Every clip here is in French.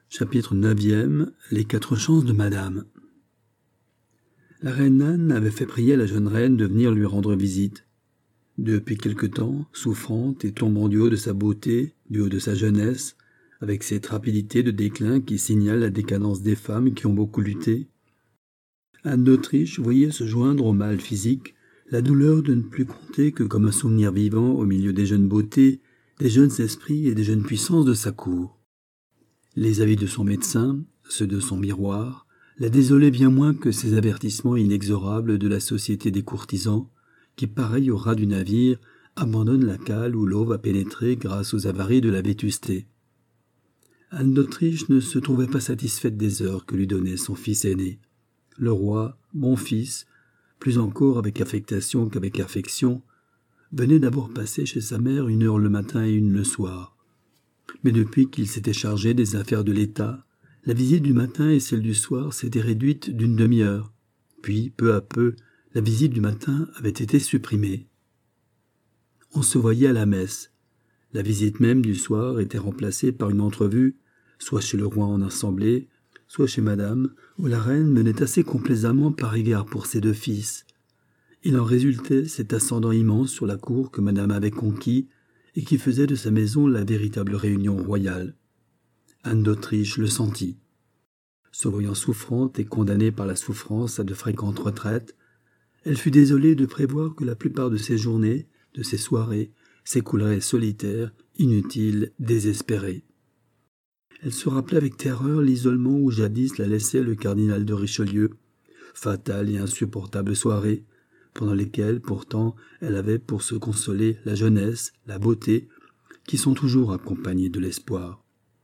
Chapitre 9e. Les 4 chances de Madame. La reine Anne avait fait prier la jeune reine de venir lui rendre visite. Depuis quelque temps, souffrante et tombant du haut de sa beauté, du haut de sa jeunesse, avec cette rapidité de déclin qui signale la décadence des femmes qui ont beaucoup lutté, Anne d'Autriche voyait se joindre au mal physique la douleur de ne plus compter que comme un souvenir vivant au milieu des jeunes beautés, des jeunes esprits et des jeunes puissances de sa cour. Les avis de son médecin, ceux de son miroir, la désolaient bien moins que ces avertissements inexorables de la société des courtisans, qui, pareil au rat du navire, abandonnent la cale où l'eau va pénétrer grâce aux avaries de la vétusté. Anne d'Autriche ne se trouvait pas satisfaite des heures que lui donnait son fils aîné. Le roi, bon fils, plus encore avec affectation qu'avec affection, venait d'abord passer chez sa mère 1 heure le matin et 1 le soir. Mais depuis qu'il s'était chargé des affaires de l'État, la visite du matin et celle du soir s'étaient réduites d'1 demi-heure. Puis, peu à peu, la visite du matin avait été supprimée. On se voyait à la messe. La visite même du soir était remplacée par une entrevue, soit chez le roi en assemblée, soit chez madame, où la reine menait assez complaisamment par égard pour ses 2 fils. Il en résultait cet ascendant immense sur la cour que madame avait conquis et qui faisait de sa maison la véritable réunion royale. Anne d'Autriche le sentit. Se voyant souffrante et condamnée par la souffrance à de fréquentes retraites, elle fut désolée de prévoir que la plupart de ses journées, de ses soirées, s'écouleraient solitaires, inutiles, désespérées. Elle se rappelait avec terreur l'isolement où jadis la laissait le cardinal de Richelieu, fatale et insupportable soirée, pendant lesquelles, pourtant, elle avait pour se consoler la jeunesse, la beauté, qui sont toujours accompagnées de l'espoir.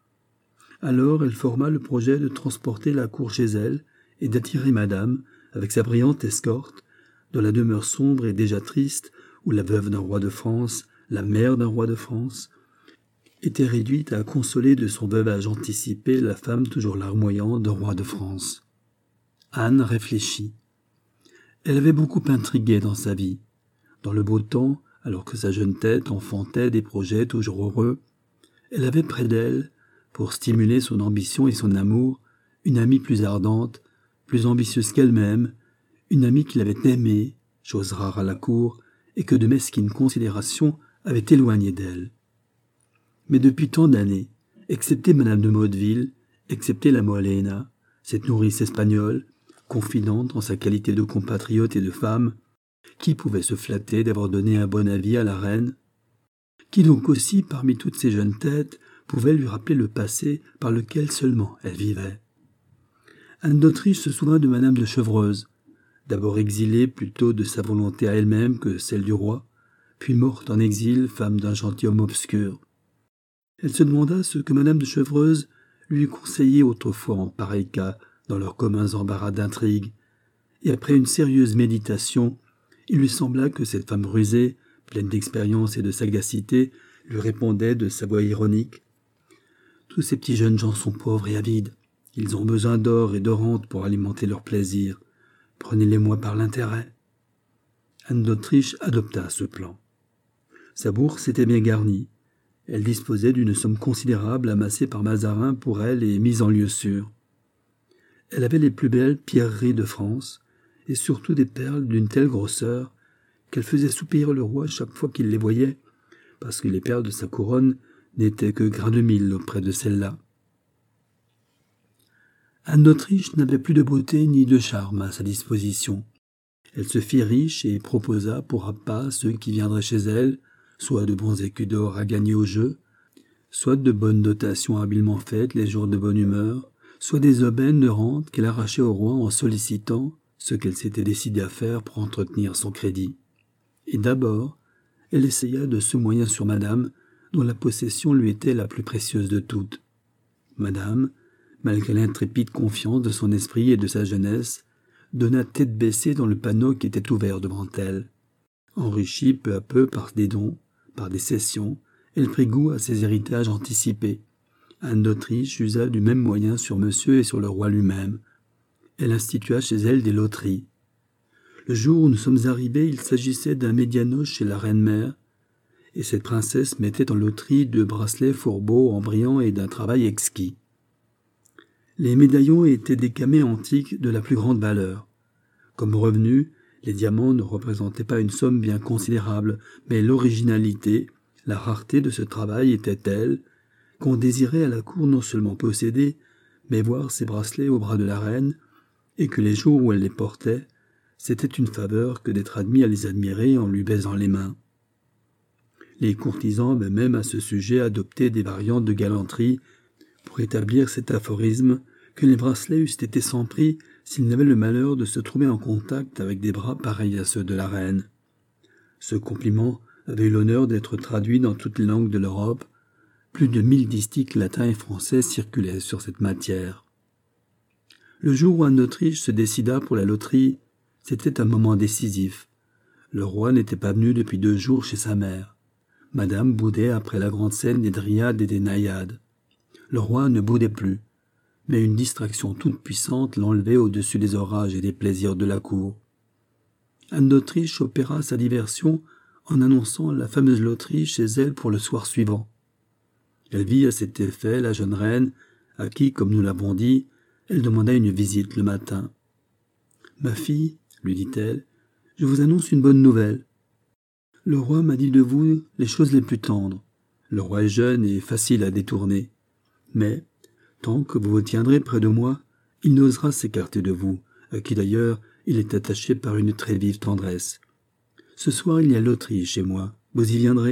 Alors elle forma le projet de transporter la cour chez elle et d'attirer madame, avec sa brillante escorte, dans la demeure sombre et déjà triste où la veuve d'un roi de France, la mère d'un roi de France, était réduite à consoler de son veuvage anticipé la femme toujours larmoyante d'un roi de France. Anne réfléchit. Elle avait beaucoup intrigué dans sa vie. Dans le beau temps, alors que sa jeune tête enfantait des projets toujours heureux, elle avait près d'elle, pour stimuler son ambition et son amour, une amie plus ardente, plus ambitieuse qu'elle-même, une amie qui l'avait aimée, chose rare à la cour, et que de mesquines considérations avaient éloignée d'elle. Mais depuis tant d'années, excepté madame de Motteville, excepté la Molena, cette nourrice espagnole, confidente en sa qualité de compatriote et de femme, qui pouvait se flatter d'avoir donné un bon avis à la reine? Qui donc aussi, parmi toutes ces jeunes têtes, pouvait lui rappeler le passé par lequel seulement elle vivait? Anne d'Autriche se souvint de madame de Chevreuse, d'abord exilée plutôt de sa volonté à elle-même que celle du roi, puis morte en exil, femme d'un gentilhomme obscur. Elle se demanda ce que madame de Chevreuse lui eût conseillé autrefois en pareil cas, dans leurs communs embarras d'intrigue, et après une sérieuse méditation, il lui sembla que cette femme rusée, pleine d'expérience et de sagacité, lui répondait de sa voix ironique. « Tous ces petits jeunes gens sont pauvres et avides. Ils ont besoin d'or et de rente pour alimenter leur plaisir. Prenez-les-moi par l'intérêt. » Anne d'Autriche adopta ce plan. Sa bourse était bien garnie. Elle disposait d'une somme considérable amassée par Mazarin pour elle et mise en lieu sûr. Elle avait les plus belles pierreries de France, et surtout des perles d'une telle grosseur qu'elle faisait soupirer le roi chaque fois qu'il les voyait, parce que les perles de sa couronne n'étaient que grains de mil auprès de celles-là. Anne d'Autriche n'avait plus de beauté ni de charme à sa disposition. Elle se fit riche et proposa pour appât ceux qui viendraient chez elle, soit de bons écus d'or à gagner au jeu, soit de bonnes dotations habilement faites les jours de bonne humeur, soit des aubaines de rente qu'elle arrachait au roi en sollicitant ce qu'elle s'était décidée à faire pour entretenir son crédit. Et d'abord, elle essaya de ce moyen sur madame, dont la possession lui était la plus précieuse de toutes. Madame, malgré l'intrépide confiance de son esprit et de sa jeunesse, donna tête baissée dans le panneau qui était ouvert devant elle. Enrichie peu à peu par des dons, par des cessions, elle prit goût à ses héritages anticipés. Anne d'Autriche usa du même moyen sur monsieur et sur le roi lui-même. Elle institua chez elle des loteries. Le jour où nous sommes arrivés, il s'agissait d'un médianos chez la reine-mère, et cette princesse mettait en loterie 2 bracelets fourbeaux en brillant et d'un travail exquis. Les médaillons étaient des camées antiques de la plus grande valeur. Comme revenu, les diamants ne représentaient pas une somme bien considérable, mais l'originalité, la rareté de ce travail était telle qu'on désirait à la cour non seulement posséder, mais voir ces bracelets au bras de la reine, et que les jours où elle les portait, c'était une faveur que d'être admis à les admirer en lui baisant les mains. Les courtisans avaient même à ce sujet adopté des variantes de galanterie pour établir cet aphorisme que les bracelets eussent été sans prix s'ils n'avaient le malheur de se trouver en contact avec des bras pareils à ceux de la reine. Ce compliment avait eu l'honneur d'être traduit dans toutes les langues de l'Europe. Plus de 1000 distiches latins et français circulaient sur cette matière. Le jour où Anne d'Autriche se décida pour la loterie, c'était un moment décisif. Le roi n'était pas venu depuis 2 jours chez sa mère. Madame boudait après la grande scène des dryades et des naïades. Le roi ne boudait plus, mais une distraction toute puissante l'enlevait au-dessus des orages et des plaisirs de la cour. Anne d'Autriche opéra sa diversion en annonçant la fameuse loterie chez elle pour le soir suivant. Elle vit à cet effet la jeune reine, à qui, comme nous l'avons dit, elle demanda une visite le matin. « Ma fille, lui dit-elle, je vous annonce une bonne nouvelle. Le roi m'a dit de vous les choses les plus tendres. Le roi est jeune et facile à détourner. Mais, tant que vous vous tiendrez près de moi, il n'osera s'écarter de vous, à qui d'ailleurs il est attaché par une très vive tendresse. Ce soir il y a loterie chez moi, vous y viendrez ?»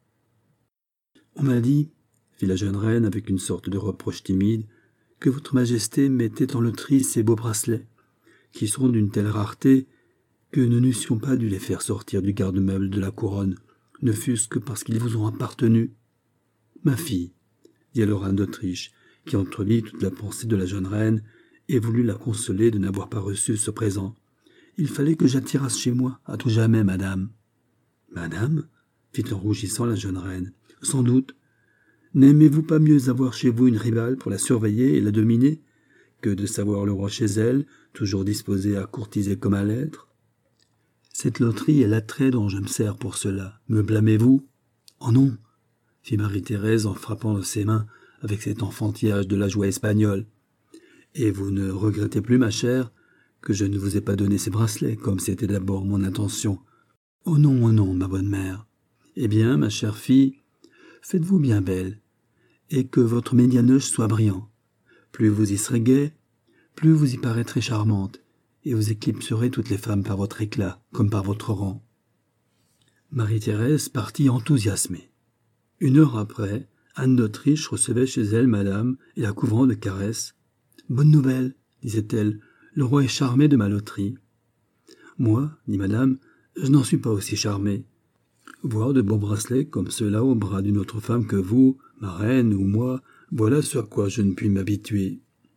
On m'a dit, fit la jeune reine avec une sorte de reproche timide, que votre majesté mettait en loterie ces beaux bracelets, qui sont d'une telle rareté que nous n'eussions pas dû les faire sortir du garde-meuble de la couronne, ne fût-ce que parce qu'ils vous ont appartenu. Ma fille, dit alors Anne d'Autriche, qui entrevit toute la pensée de la jeune reine et voulut la consoler de n'avoir pas reçu ce présent. Il fallait que j'attirasse chez moi, à tout jamais, madame. Madame, fit en rougissant la jeune reine, sans doute. N'aimez-vous pas mieux avoir chez vous une rivale pour la surveiller et la dominer, que de savoir le roi chez elle, toujours disposé à courtiser comme à l'être? Cette loterie est l'attrait dont je me sers pour cela. Me blâmez-vous? Oh non, fit Marie-Thérèse en frappant de ses mains avec cet enfantillage de la joie espagnole. Et vous ne regrettez plus, ma chère, que je ne vous ai pas donné ces bracelets, comme c'était d'abord mon intention? Oh non, ma bonne mère. Eh bien, ma chère fille, faites-vous bien belle, et que votre médianoche soit brillant. Plus vous y serez gaie, plus vous y paraîtrez charmante, et vous éclipserez toutes les femmes par votre éclat, comme par votre rang. Marie-Thérèse partit enthousiasmée. 1 heure après, Anne d'Autriche recevait chez elle madame et la couvrant de caresses. « Bonne nouvelle, disait-elle, le roi est charmé de ma loterie. »« Moi, dit madame, je n'en suis pas aussi charmé. Voir de beaux bracelets comme ceux-là au bras d'une autre femme que vous, ma reine ou moi, voilà ce à quoi je ne puis m'habituer. »«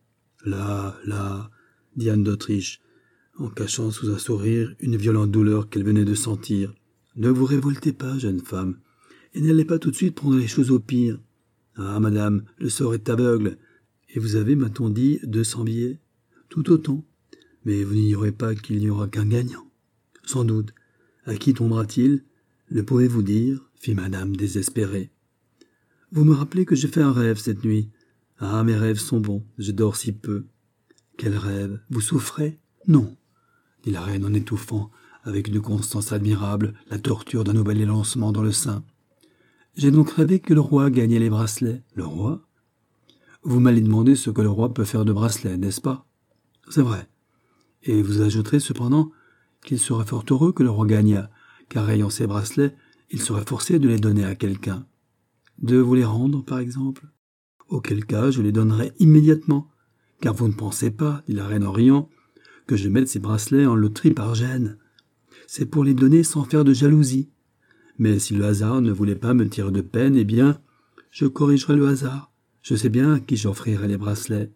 Là, dit Anne d'Autriche, en cachant sous un sourire une violente douleur qu'elle venait de sentir. « Ne vous révoltez pas, jeune femme, et n'allez pas tout de suite prendre les choses au pire. Ah, madame, le sort est aveugle, et vous avez, m'a-t-on dit, 200 billets. Tout autant. Mais vous n'ignorez pas qu'il n'y aura qu'un gagnant. Sans doute. À qui tombera-t-il? Le pouvez-vous dire? Fit madame désespérée. Vous me rappelez que j'ai fait un rêve cette nuit. Ah, mes rêves sont bons, je dors si peu. Quel rêve? Vous souffrez? Non, dit la reine en étouffant, avec une constance admirable, la torture d'un nouvel élancement dans le sein. J'ai donc rêvé que le roi gagnait les bracelets. Le roi? Vous m'allez demander ce que le roi peut faire de bracelets, n'est-ce pas? C'est vrai. Et vous ajouterez cependant qu'il serait fort heureux que le roi gagnât, car ayant ces bracelets, il serait forcé de les donner à quelqu'un. De vous les rendre, par exemple? Auquel cas, je les donnerai immédiatement, car vous ne pensez pas, dit la reine en riant, que je mette ces bracelets en loterie par gêne. C'est pour les donner sans faire de jalousie. Mais si le hasard ne voulait pas me tirer de peine, eh bien, je corrigerai le hasard. Je sais bien à qui j'offrirai les bracelets.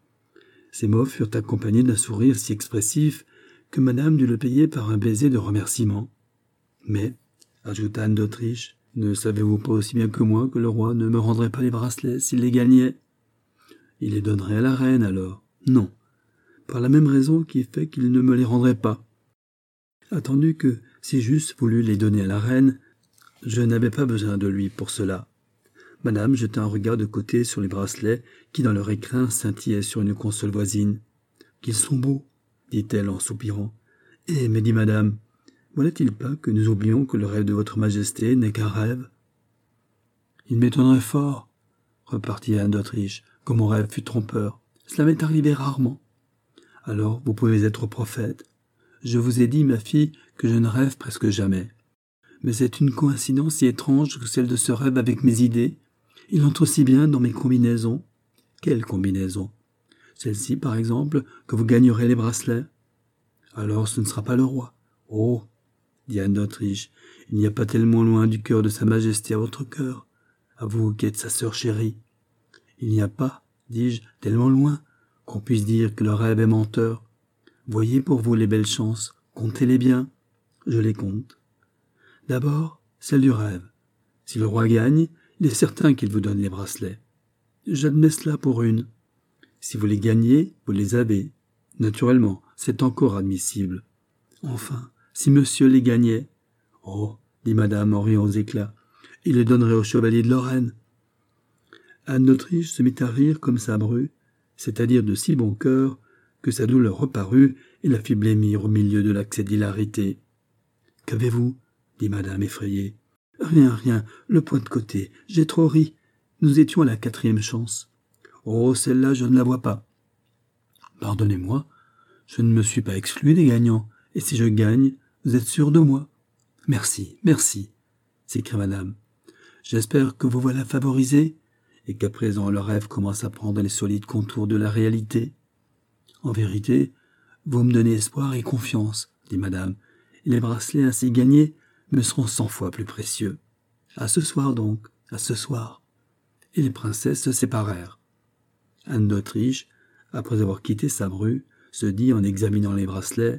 Ces mots furent accompagnés d'un sourire si expressif que madame dut le payer par un baiser de remerciement. Mais, ajouta Anne d'Autriche, ne savez-vous pas aussi bien que moi que le roi ne me rendrait pas les bracelets s'il les gagnait? Il les donnerait à la reine alors? Non, par la même raison qui fait qu'il ne me les rendrait pas. Attendu que, si j'eusse voulu les donner à la reine, je n'avais pas besoin de lui pour cela. Madame jeta un regard de côté sur les bracelets qui dans leur écrin scintillaient sur une console voisine. « Qu'ils sont beaux !» dit-elle en soupirant. « Eh, me dit madame, voilà-t-il pas que nous oublions que le rêve de votre majesté n'est qu'un rêve ?» « Il m'étonnerait fort, » repartit Anne d'Autriche, « que mon rêve fût trompeur. Cela m'est arrivé rarement. » « Alors, vous pouvez être prophète. Je vous ai dit, ma fille, que je ne rêve presque jamais. Mais c'est une coïncidence si étrange que celle de ce rêve avec mes idées. Il entre aussi bien dans mes combinaisons. » « Quelle combinaison ? Celle-ci, par exemple, que vous gagnerez les bracelets. »« Alors ce ne sera pas le roi. »« Oh, dit Anne d'Autriche, il n'y a pas tellement loin du cœur de sa majesté à votre cœur, à vous qui êtes sa sœur chérie. Il n'y a pas, dis-je, tellement loin, qu'on puisse dire que le rêve est menteur. Voyez pour vous les belles chances, comptez-les bien. Je les compte. D'abord, celle du rêve. Si le roi gagne, il est certain qu'il vous donne les bracelets. J'admets cela pour une. Si vous les gagnez, vous les avez. Naturellement, c'est encore admissible. Enfin, si monsieur les gagnait, oh, dit madame en riant aux éclats, il les donnerait au chevalier de Lorraine. Anne d'Autriche se mit à rire comme sa bru, c'est-à-dire de si bon cœur que sa douleur reparut et la fit blêmir au milieu de l'accès d'hilarité. « Qu'avez-vous » dit madame effrayée. « Rien, le point de côté, j'ai trop ri. Nous étions à la 4e chance. »« Oh, celle-là, je ne la vois pas. »« Pardonnez-moi, je ne me suis pas exclu des gagnants, et si je gagne, vous êtes sûr de moi. »« Merci, s'écria madame. « J'espère que vous voilà favorisé, et qu'à présent le rêve commence à prendre les solides contours de la réalité. »« En vérité, vous me donnez espoir et confiance, dit madame, et les bracelets ainsi gagnés me seront 100 fois plus précieux. À ce soir donc, à ce soir. » Et les princesses se séparèrent. Anne d'Autriche, après avoir quitté sa bru, se dit en examinant les bracelets: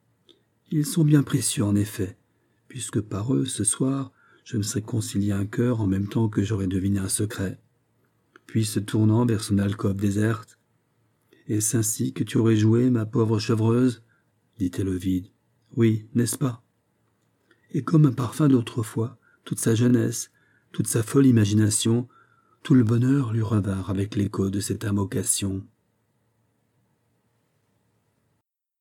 « Ils sont bien précieux en effet, puisque par eux, ce soir, je me serais concilié un cœur en même temps que j'aurais deviné un secret. » Puis se tournant vers son alcôve déserte: « Est-ce ainsi que tu aurais joué, ma pauvre chevreuse ?» dit-elle au vide. « Oui, n'est-ce pas ?» Et comme un parfum d'autrefois, toute sa jeunesse, toute sa folle imagination, tout le bonheur lui revinrent avec l'écho de cette invocation.